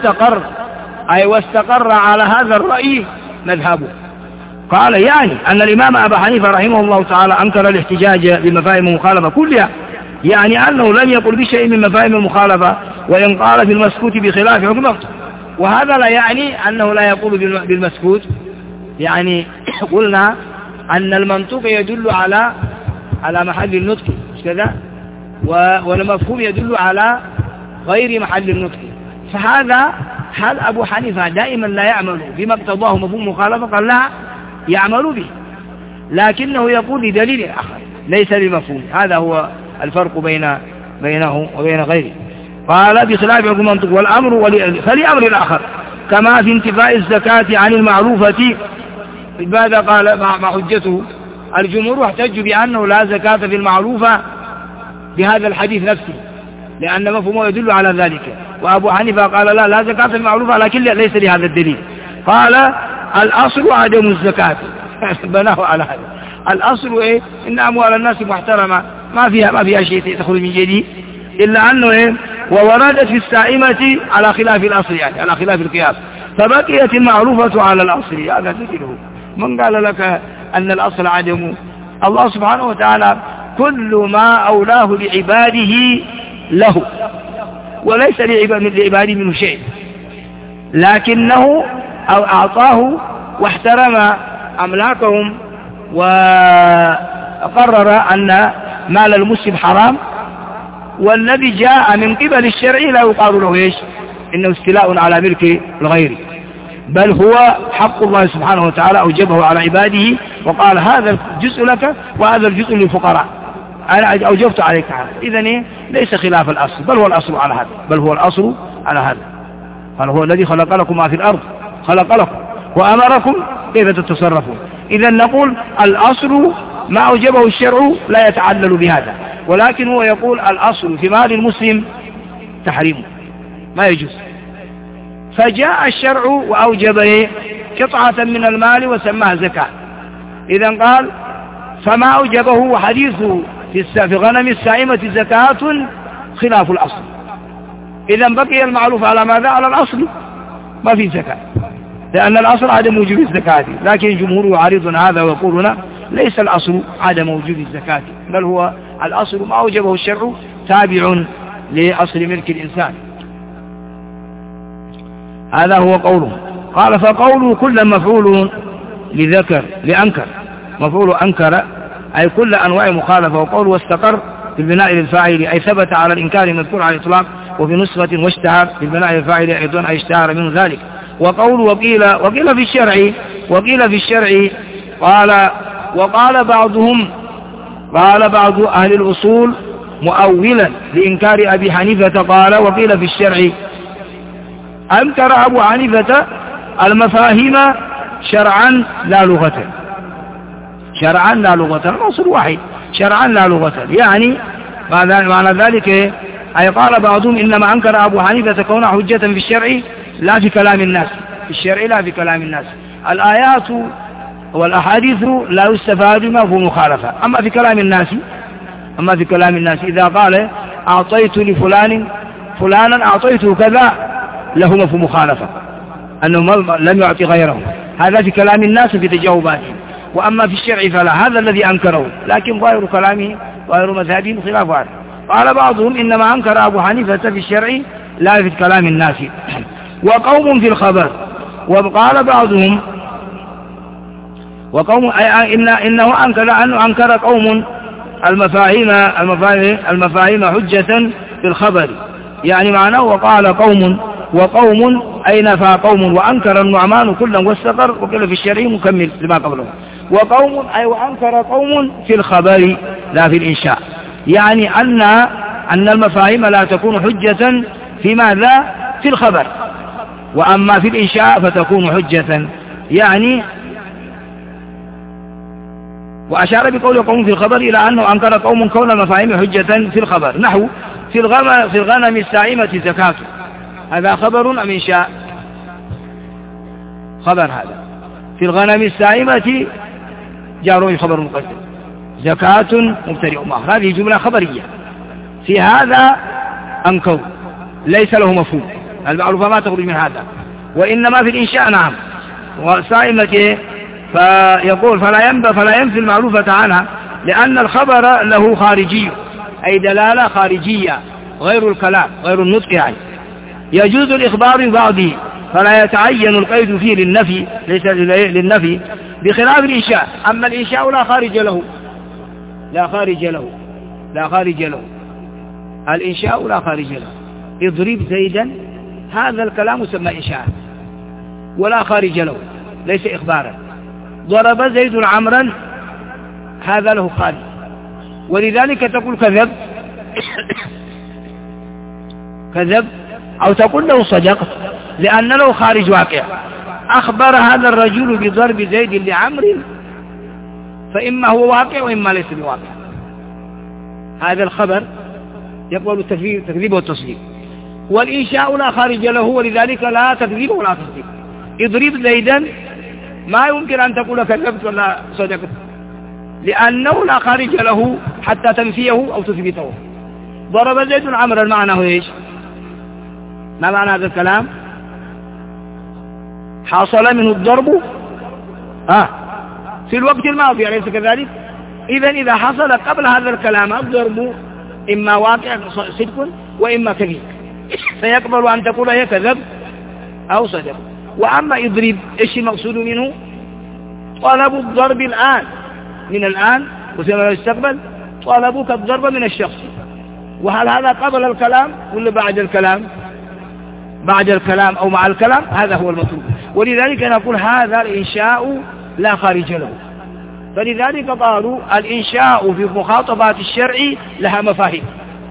واستقر على هذا الرأي مذهبه. قال يعني أن الإمام أبا حنيفة رحمه الله تعالى أنكر الاحتجاج بمفاهيم المخالفة كلها، يعني أنه لم يقل بشيء من مفاهيم المخالفة، وإن قال في المسكوت بخلاف حكمه. وهذا لا يعني أنه لا يقول بالمسكوت، يعني قلنا أن المنطوق يدل على محل النطق مش كذا، والمفهوم يدل على غير محل النطق. فهذا هل أبو حنيفة دائما لا يعمل بما اقتضاه مفهوم مخالفة؟ قال لا، يعمل به، لكنه يقول بدليل آخر ليس بمفهوم. هذا هو الفرق بينه وبين غيره. قال بخلاف حكم المنطق والأمر فلأمر الآخر، كما في انتفاء الزكاة عن المعروفة. ماذا قال مع حجته؟ الجمهور احتجوا بأنه لا زكاة في المعروفة بهذا الحديث نفسه، لأن مفهومه يدل على ذلك. وأبو حنيفة قال لا زكاة في المعروفة، لكن ليس لهذا الدليل. قال الأصل عدم الزكاة بناه على هذا. الأصل إن أموال الناس محترمة، ما فيها شيء تخرج من جديد، إلا أنه ووردت في السائمة على خلاف الأصل، يعني على خلاف القياس، فبقيت المعروفة على الأصل. هذا تجده. من قال لك أن الأصل عدم؟ الله سبحانه وتعالى كل ما أولاه لعباده له، وليس لعباده منه شيء، لكنه أعطاه واحترم أملاكهم، وقرر أن مال المسلم حرام، والذي جاء من قبل الشرع لا يقال له إنه استيلاء على ملك الغير، بل هو حق الله سبحانه وتعالى أوجبه على عباده، وقال هذا الجزء لك وهذا الجزء للفقراء، أنا أوجبت عليك هذا. إذن ليس خلاف الأصل، بل هو الأصل على هذا. قال هو الذي خلق لكم ما في الأرض، خلق لكم وأمركم كيف تتصرفون. إذن نقول الأصل ما أوجبه الشرع لا يتعلل بهذا، ولكن هو يقول الأصل في مال المسلم تحريمه ما يجوز. فجاء الشرع وأوجب قطعة من المال وسماها زكاة. إذن قال فما أوجبه وحديثه في غنم السائمة زكاة خلاف الأصل. إذن بقي المعروف على ماذا؟ على الأصل، ما في زكاة، لأن الأصل عدم وجوب الزكاة. لكن الجمهور يعارضون هذا ويقولون ليس الأصل عدم وجوب الزكاة، بل هو الأصل ما أوجبه الشرع تابع لأصل ملك الإنسان. هذا هو قوله. قال فقوله كل مفعول لذكر لأنكر، مفعول أنكر أي كل أنواع مخالفة. وقوله واستقر في البناء للفاعل أي ثبت على الإنكار المذكور على الإطلاق، وفي نسخة واشتهر في البناء للفاعل أيضا أي اشتهر من ذلك. وقوله وقيل في الشرع وقال بعض أهل الأصول مؤولا لإنكار أبي حنيفة، قال وقيل في الشرع أنكر أبو حنيفة المفاهيم شرعا لا لغة، الأصل واحد، شرعا لا لغة، يعني معنى ذلك أي قال بعضهم إنما أنكر أبو حنيفة كونها حجة في الشرع لا في كلام الناس، في الشرع لا في كلام الناس. الآيات والأحاديث لا يستفاد مفهوم مخالفة. أما في كلام الناس إذا قال أعطيت لفلان فلانا أعطيته كذا له مفهوم مخالفة، أنه لم يعطي غيره، هذا في كلام الناس في تجاوباتهم. وأما في الشرع فلا، هذا الذي أنكره، لكن ظاهر كلامه ظاهر مذهبهم خلاف هذا. قال بعضهم إنما أنكر أبو حنيفة في الشرع لا في كلام الناس، وقوم في الخبر. وقال بعضهم وقوم إنه أنكر قوم المفاهيم حجة في الخبر، يعني معناه وقال وقوم أي نفى قوم وأنكر النعمان كلا واستقر، وكل في الشرع مكمل لما قبله. وقوم أي وأنكر قوم في الخبر لا في الإنشاء، يعني أن المفاهيم لا تكون حجة في ماذا؟ في الخبر، وأما في الإنشاء فتكون حجة. يعني وأشار بقول قوم في الخبر إلى أنه أنكر قوم كون المفاهيم حجة في الخبر، نحو في الغنم السائمة زكاة، هذا خبر أم إنشاء؟ خبر. هذا في الغنم السائمة جار خبر مقدم، زكاة مبتدئ مؤخر، هذه جملة خبرية. في هذا أنكر ليس له مفهوم، المعروفة ما تخرج من هذا. وإنما في الإنشاء نعم، والسائمة فيقول فلا ينفي المعروفة عنها، لأن الخبر له خارجي، أي دلالة خارجية غير الكلام غير النطق، يعني يجوز الإخبار ببعضه فلا يتعين القيد فيه للنفي، ليس للنفي، بخلاف الإنشاء. أما الإنشاء لا خارج له، الإنشاء لا خارج له. اضرب زيدا، هذا الكلام يسمى إنشاء ولا خارج له، ليس إخبارا. ضرب زيد عمرا، هذا له خارج، ولذلك تقول كذب أو تقول له صدقت، لأن له خارج واقع. أخبر هذا الرجل بضرب زيد لعمر، فإما هو واقع وإما ليس بواقع. هذا الخبر يقبل التكذيب والتصديق. والإنشاء لا خارج له، ولذلك لا تكذيب ولا تصديق. اضرب زيدا ما يمكن أن تقول كذبت ولا صدقت، لأنه لا خارج له حتى تنفيه أو تثبته. ضرب زيد عمرا، معناه إيش؟ ما معنى هذا الكلام؟ حصل منه الضرب في الوقت الماضي، أليس كذلك؟ إذا حصل قبل هذا الكلام الضرب إما واقع صدق وإما كذب، فيقبل أن تقول هي كذب أو صدق. وأما اضرب، إيش المقصود منه؟ طلب الضرب الآن، من الآن وسيما يستقبل، طلبك الضرب من الشخص. وهل هذا قبل الكلام ولا بعد الكلام؟ بعد الكلام أو مع الكلام، هذا هو المطلوب. ولذلك نقول هذا الإنشاء لا خارج له. فلذلك قالوا الإنشاء في مخاطبات الشرع لها مفاهيم،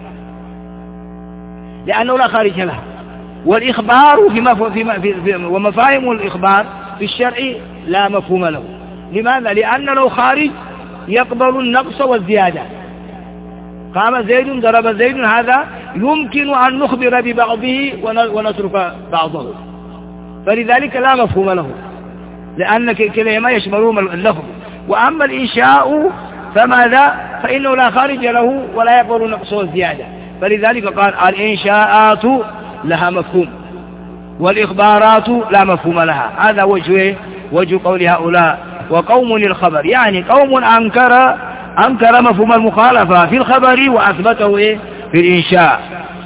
لأنه لا خارج لها. والإخبار ومفاهيم الإخبار في الشرع لا مفهوم له. لماذا؟ لأن له خارج يقبل النقص والزيادة. قام زيد، ضرب زيد، هذا يمكن أن نخبر ببعضه ونترك بعضه، فلذلك لا مفهوم له، لأن كلمة يشملهم اللفظ. وأما الإنشاء فماذا؟ فإنه لا خارج له ولا يقبل النقص والزيادة، فلذلك قال الإنشاءات لها مفهوم والإخبارات لا مفهوم لها. هذا وجه قول هؤلاء. وقوم للخبر، يعني قوم أنكر مفهوم المخالفة في الخبر وأثبته في الإنشاء.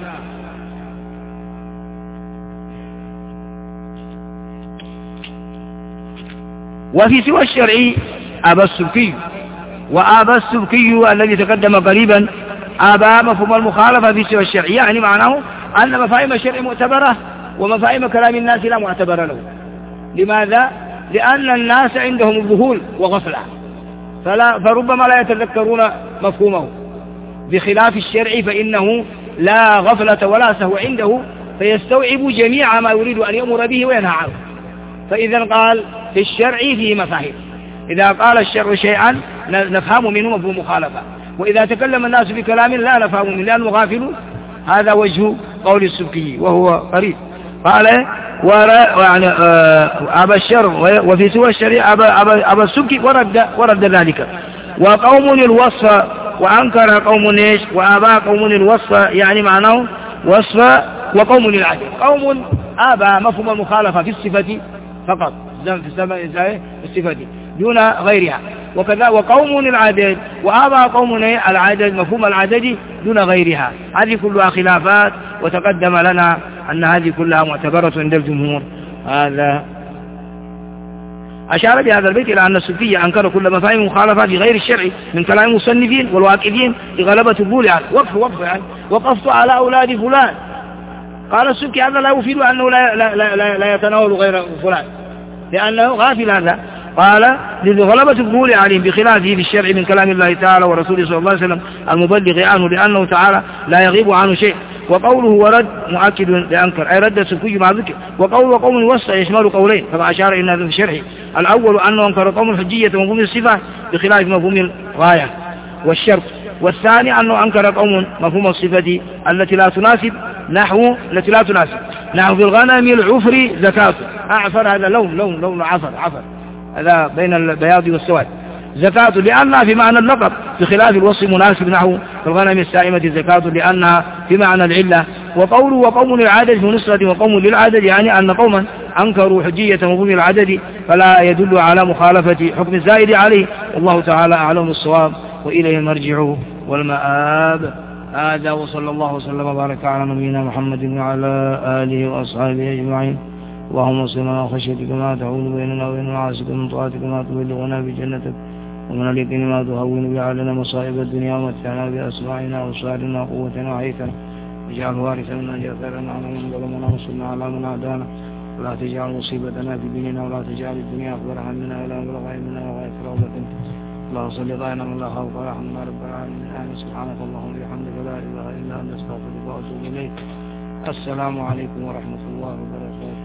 وفي سوى الشرع أبى السبكي، وأبى السبكي الذي تقدم قريبا أبى مفهوم المخالفة في سوى الشرع، يعني معناه أن مفاهيم الشرع معتبرة ومفاهيم كلام الناس لا معتبر له. لماذا؟ لأن الناس عندهم الذهول وغفلة، فربما لا يتذكرون مفهومه، بخلاف الشرع فإنه لا غفلة ولا سهو عنده، فيستوعب جميع ما يريد أن يأمر به وينهى عنه. فإذا قال في الشرع فيه مفاهيم، إذا قال الشرع شيئا نفهم منه مفهوم مخالفة، وإذا تكلم الناس بكلام لا نفهم منه لأنه غافل. هذا وجه قول السبكي وهو قريب. قال يعني أبى الشر وفي سوى الشريعة أبى السبكي ورد ذلك. وقوم الوصف وأنكر قوم إيش وآبى قوم الوصف يعني معناه وصف. وقوم العدل قوم آبى مفهوم المخالفة في الصفة فقط في الصفة دون غيرها. وكذا وقوم العدد وآبى قوم العدد مفهوم العدد دون غيرها. هذه كلها خلافات وتقدم لنا أن هذه كلها معتبرة عند الجمهور. هذا أشار بهذا البيت إلى أن السبكية أنكر كل مفاهيم مخالفة في غير الشرع من كلام المصنفين والواقفين لغلبة القول يعني وقف يعني وقفت على أولاد فلان. قال السبكي هذا لا يفيد أنه لا يتناول غير فلان لأنه غافل هذا. قال لغلبة القول عليهم بخلافه في الشرع من كلام الله تعالى ورسوله صلى الله عليه وسلم المبلغ عنه لأنه تعالى لا يغيب عنه شيء. وقوله ورد مؤكد لأنكر أي رد السبكي مع ذكر. وقول وقوم الوسط يشمل قولين كما أشار إلى في الشرح. الأول أنه أنكر قوم الحجية مفهوم الصفة بخلاف مفهوم الغاية والشرط. والثاني أنه أنكر قوم مفهوم الصفة التي لا تناسب نحو في الغنم العفر زكاته. أعفر هذا لون عفر هذا بين البياض والسواد زكاة لأنها في معنى اللقب بخلاف الوصف مناسب نحو في الغنم السائمة زكاة لأنها في معنى العلة. وقوله وقوم للعدد في نصرة وقوم للعدد يعني أن قوما أنكروا حجية مفهوم العدد فلا يدل على مخالفة حكم الزائد عليه. والله تعالى أعلم الصواب وإليه المرجع والمآب. هذا وصلى الله وسلم وبارك على نبينا محمد وعلى آله وأصحابه أجمعين. اللهم صل على خشيتك ما تحول بيننا وبين معاصيك من طاعتك ما تبلغنا بجنتك ومن اليقين ما تهون به علينا مصائب الدنيا ومتعنا بأسماعنا وأبصارنا وقوتنا وحيثنا واجعل وارثا منا جثارنا على من ظلمنا وانصرنا على من عادانا ولا تجعل مصيبتنا في ديننا ولا تجعل الدنيا أكبر همنا ولا مبلغ علمنا وغاية رغبتنا. اللهم صل ضائنا من لا خوف ورحمنا رب العالمين. آمين. سبحانك اللهم وبحمدك لا إله إلا أنت أستغفرك وأتوب إليك. السلام عليكم ورحمة الله وبركاته.